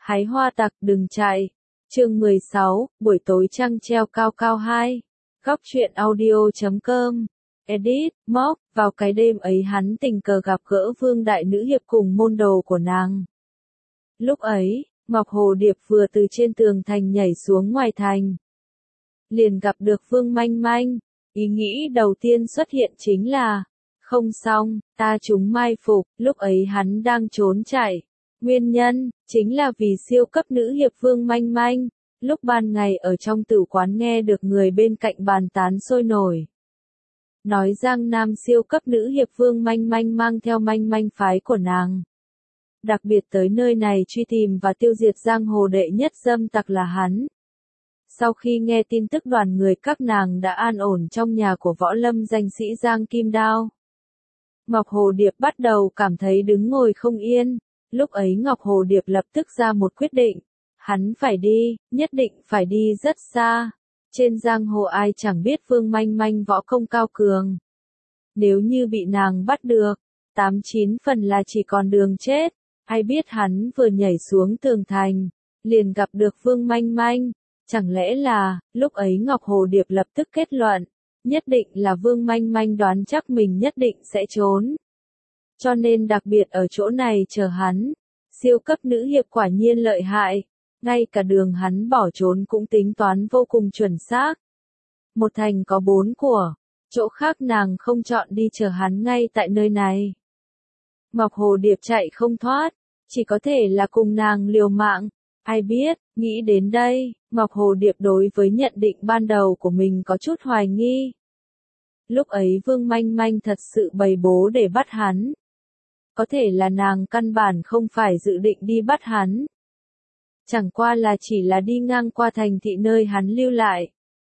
Hái hoa tặc đừng chạy. Chương 16, buổi tối trăng treo cao cao 2. Góc truyện audio.com. Edit, móc, vào cái đêm ấy hắn tình cờ gặp gỡ Vương Đại Nữ Hiệp cùng môn đồ của nàng. Lúc ấy, Ngọc Hồ Điệp vừa từ trên tường thành nhảy xuống ngoài thành. Liền gặp được Vương Manh Manh, ý nghĩ đầu tiên xuất hiện chính là, không xong, ta chúng mai phục, lúc ấy hắn đang trốn chạy. Nguyên nhân, chính là vì siêu cấp nữ hiệp Vương Manh Manh, lúc ban ngày ở trong tử quán nghe được người bên cạnh bàn tán sôi nổi. Nói Giang Nam siêu cấp nữ hiệp Vương Manh Manh mang theo Manh Manh phái của nàng. Đặc biệt tới nơi này truy tìm và tiêu diệt giang hồ đệ nhất dâm tặc là hắn. Sau khi nghe tin tức đoàn người các nàng đã an ổn trong nhà của võ lâm danh sĩ Giang Kim Đao, Ngọc Hồ Điệp bắt đầu cảm thấy đứng ngồi không yên. Lúc ấy Ngọc Hồ Điệp lập tức ra một quyết định, hắn phải đi, nhất định phải đi rất xa. Trên giang hồ ai chẳng biết Vương Manh Manh võ công cao cường. Nếu như bị nàng bắt được, 89 phần là chỉ còn đường chết. Ai biết hắn vừa nhảy xuống tường thành, liền gặp được Vương Manh Manh. Chẳng lẽ là, lúc ấy Ngọc Hồ Điệp lập tức kết luận, nhất định là Vương Manh Manh đoán chắc mình nhất định sẽ trốn. Cho nên đặc biệt ở chỗ này chờ hắn. Siêu cấp nữ hiệp quả nhiên lợi hại. Ngay cả đường hắn bỏ trốn cũng tính toán vô cùng chuẩn xác. Một thành có 4 của, chỗ khác nàng không chọn đi chờ hắn ngay tại nơi này. Ngọc Hồ Điệp chạy không thoát, chỉ có thể là cùng nàng liều mạng. Ai biết, nghĩ đến đây, Ngọc Hồ Điệp đối với nhận định ban đầu của mình có chút hoài nghi. Lúc ấy Vương Manh Manh thật sự bày bố để bắt hắn. Có thể là nàng căn bản không phải dự định đi bắt hắn. Chẳng qua là chỉ là đi ngang qua thành thị nơi hắn lưu lại.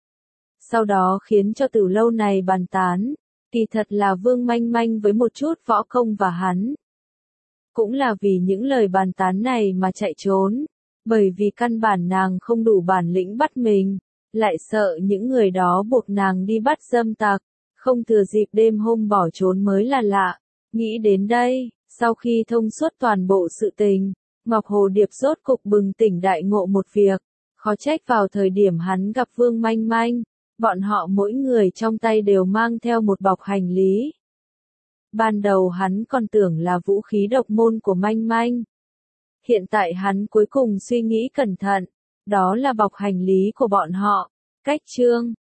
Sau đó khiến cho từ lâu này bàn tán, kỳ thật là Vương Manh Manh với một chút võ công và hắn. Cũng là vì những lời bàn tán này mà chạy trốn, bởi vì căn bản nàng không đủ bản lĩnh bắt mình, lại sợ những người đó buộc nàng đi bắt dâm tặc, không thừa dịp đêm hôm bỏ trốn mới là lạ. Nghĩ đến đây, sau khi thông suốt toàn bộ sự tình, Ngọc Hồ Điệp rốt cục bừng tỉnh đại ngộ một việc, khó trách vào thời điểm hắn gặp Vương Manh Manh, bọn họ mỗi người trong tay đều mang theo một bọc hành lý. Ban đầu hắn còn tưởng là vũ khí độc môn của Manh Manh. Hiện tại hắn cuối cùng suy nghĩ cẩn thận, đó là bọc hành lý của bọn họ. Cách chương